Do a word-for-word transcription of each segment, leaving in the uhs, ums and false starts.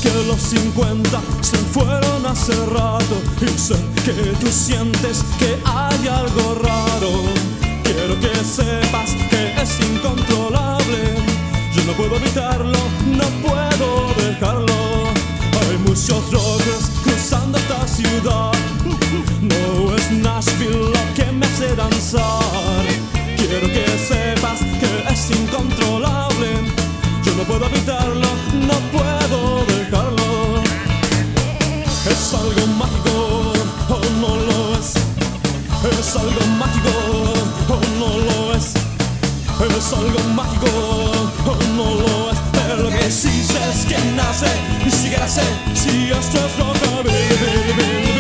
que los cincuenta se fueron hace rato y sé que tú sientes que hay algo raro. Quiero que sepas que es incontrolable. Yo no puedo evitarlo, no puedo dejarlo. Hay muchos rockers cruzando esta ciudad. No es Nashville lo que me hace danzar. Quiero que sepas que es incontrolable. Yo no puedo evitarlo, no puedo dejarlo. Es algo mágico, o no lo es. Es algo mágico, o no lo es. Es algo mágico, o no lo es. Pero lo que sí sé es que nace, ni siquiera sé si esto es rockabilly.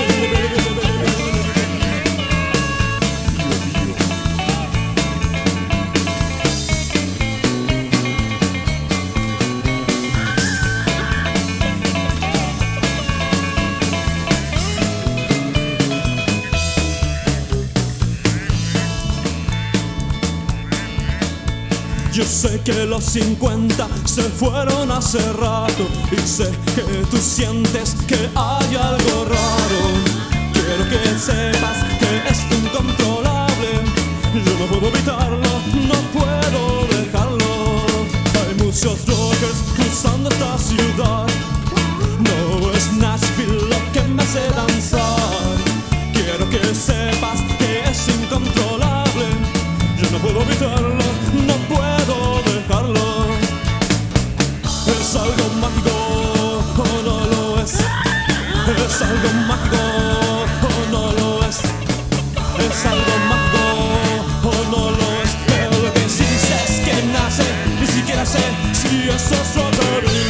Yo sé que los cincuenta se fueron hace rato y sé que tú sientes que hay algo raro. Quiero que sepas que es incontrolable. Yo no puedo evitarlo, no puedo dejarlo. Hay muchos rockers cruzando esta ciudad. No es Nashville lo que me hace danzar. Quiero que sepas que es incontrolable. Yo no puedo evitarlo, no puedo dejarlo. Es algo mágico, o no lo es. Es algo mágico, o no lo es. Es algo mágico, o no lo es. Pero lo que sí sé es que nace, ni siquiera sé si eso es rockabilly.